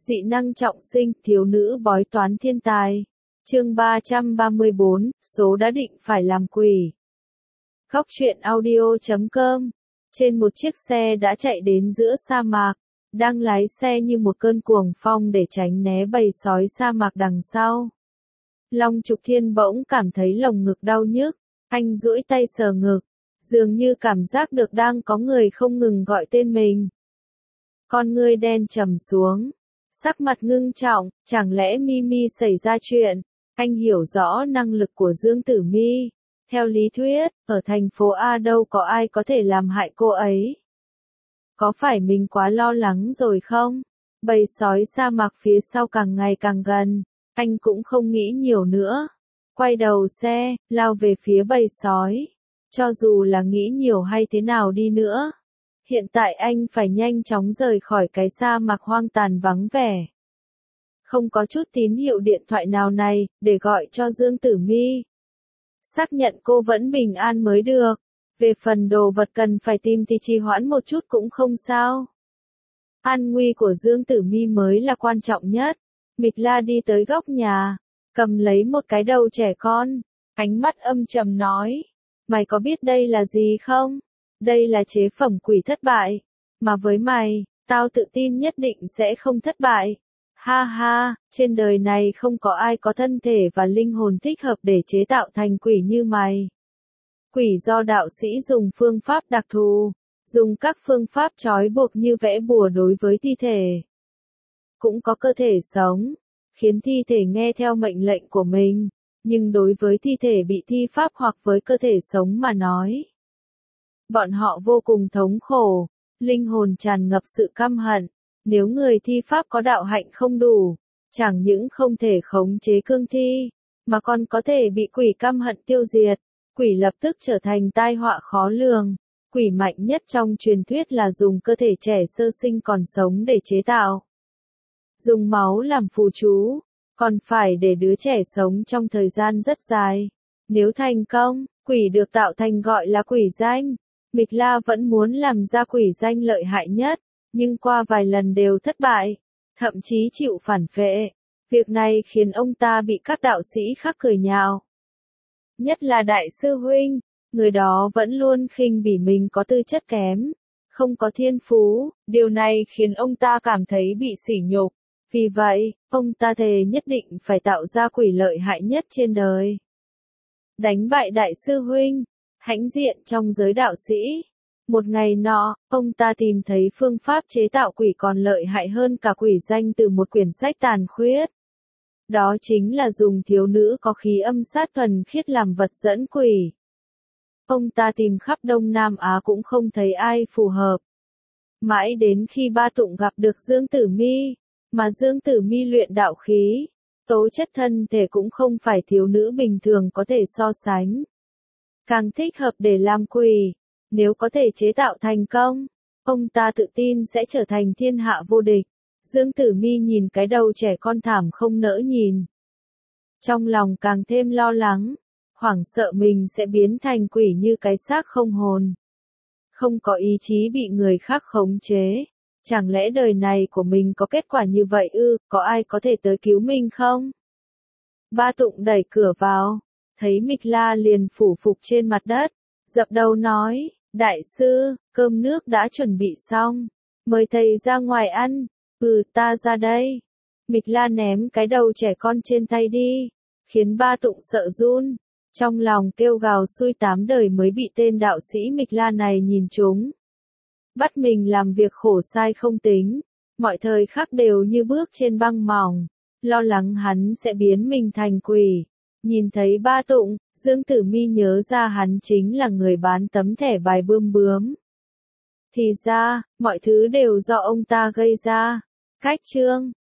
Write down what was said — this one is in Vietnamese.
Dị năng trọng sinh, thiếu nữ bói toán thiên tài. Chương 334, số đã định phải làm quỷ. Góc truyện audio.com. Trên một chiếc xe đã chạy đến giữa sa mạc, đang lái xe như một cơn cuồng phong để tránh né bầy sói sa mạc đằng sau. Long Trục Thiên bỗng cảm thấy lồng ngực đau nhức, anh duỗi tay sờ ngực, dường như cảm giác được đang có người không ngừng gọi tên mình. Con ngươi đen trầm xuống, sắc mặt ngưng trọng, chẳng lẽ Mimi xảy ra chuyện? Anh hiểu rõ năng lực của Dương Tử Mi. Theo lý thuyết, ở thành phố A đâu có ai có thể làm hại cô ấy. Có phải mình quá lo lắng rồi không? Bầy sói sa mạc phía sau càng ngày càng gần, anh cũng không nghĩ nhiều nữa. Quay đầu xe, lao về phía bầy sói. Cho dù là nghĩ nhiều hay thế nào đi nữa, hiện tại anh phải nhanh chóng rời khỏi cái sa mạc hoang tàn vắng vẻ. Không có chút tín hiệu điện thoại nào này, để gọi cho Dương Tử Mi. Xác nhận cô vẫn bình an mới được. Về phần đồ vật cần phải tìm thì trì hoãn một chút cũng không sao. An nguy của Dương Tử Mi mới là quan trọng nhất. Mịch La đi tới góc nhà, cầm lấy một cái đầu trẻ con, ánh mắt âm trầm nói. Mày có biết đây là gì không? Đây là chế phẩm quỷ thất bại. Mà với mày, tao tự tin nhất định sẽ không thất bại. Ha ha, trên đời này không có ai có thân thể và linh hồn thích hợp để chế tạo thành quỷ như mày. Quỷ do đạo sĩ dùng phương pháp đặc thù, dùng các phương pháp trói buộc như vẽ bùa đối với thi thể. Cũng có cơ thể sống, khiến thi thể nghe theo mệnh lệnh của mình, nhưng đối với thi thể bị thi pháp hoặc với cơ thể sống mà nói, bọn họ vô cùng thống khổ, linh hồn tràn ngập sự căm hận. Nếu người thi pháp có đạo hạnh không đủ, chẳng những không thể khống chế cương thi, mà còn có thể bị quỷ căm hận tiêu diệt. Quỷ lập tức trở thành tai họa khó lường. Quỷ mạnh nhất trong truyền thuyết là dùng cơ thể trẻ sơ sinh còn sống để chế tạo. Dùng máu làm phù chú, còn phải để đứa trẻ sống trong thời gian rất dài. Nếu thành công, quỷ được tạo thành gọi là quỷ danh. Mịch La vẫn muốn làm ra quỷ danh lợi hại nhất, nhưng qua vài lần đều thất bại, thậm chí chịu phản phệ. Việc này khiến ông ta bị các đạo sĩ khác cười nhạo. Nhất là đại sư huynh, người đó vẫn luôn khinh bỉ mình có tư chất kém, không có thiên phú, điều này khiến ông ta cảm thấy bị sỉ nhục. Vì vậy, ông ta thề nhất định phải tạo ra quỷ lợi hại nhất trên đời. Đánh bại đại sư huynh, hãnh diện trong giới đạo sĩ. Một ngày nọ, ông ta tìm thấy phương pháp chế tạo quỷ còn lợi hại hơn cả quỷ danh từ một quyển sách tàn khuyết. Đó chính là dùng thiếu nữ có khí âm sát thuần khiết làm vật dẫn quỷ. Ông ta tìm khắp Đông Nam Á cũng không thấy ai phù hợp. Mãi đến khi Ba Tụng gặp được Dương Tử Mi, mà Dương Tử Mi luyện đạo khí, tố chất thân thể cũng không phải thiếu nữ bình thường có thể so sánh. Càng thích hợp để làm quỷ. Nếu có thể chế tạo thành công, ông ta tự tin sẽ trở thành thiên hạ vô địch. Dương Tử Mi nhìn cái đầu trẻ con thảm không nỡ nhìn. Trong lòng càng thêm lo lắng, hoảng sợ mình sẽ biến thành quỷ như cái xác không hồn. Không có ý chí bị người khác khống chế. Chẳng lẽ đời này của mình có kết quả như vậy ư, có ai có thể tới cứu mình không? Ba Tụng đẩy cửa vào, thấy Mịch La liền phủ phục trên mặt đất, dập đầu nói. Đại sư, cơm nước đã chuẩn bị xong, mời thầy ra ngoài ăn. Ta ra đây. Mịch La ném cái đầu trẻ con trên tay đi, khiến Ba Tụng sợ run, trong lòng kêu gào xui tám đời mới bị tên đạo sĩ Mịch La này nhìn trúng. Bắt mình làm việc khổ sai không tính, mọi thời khắc đều như bước trên băng mỏng, lo lắng hắn sẽ biến mình thành quỷ. Nhìn thấy Ba Tụng, Dương Tử Mi nhớ ra hắn chính là người bán tấm thẻ bài bươm bướm. Thì ra, mọi thứ đều do ông ta gây ra. Cách chương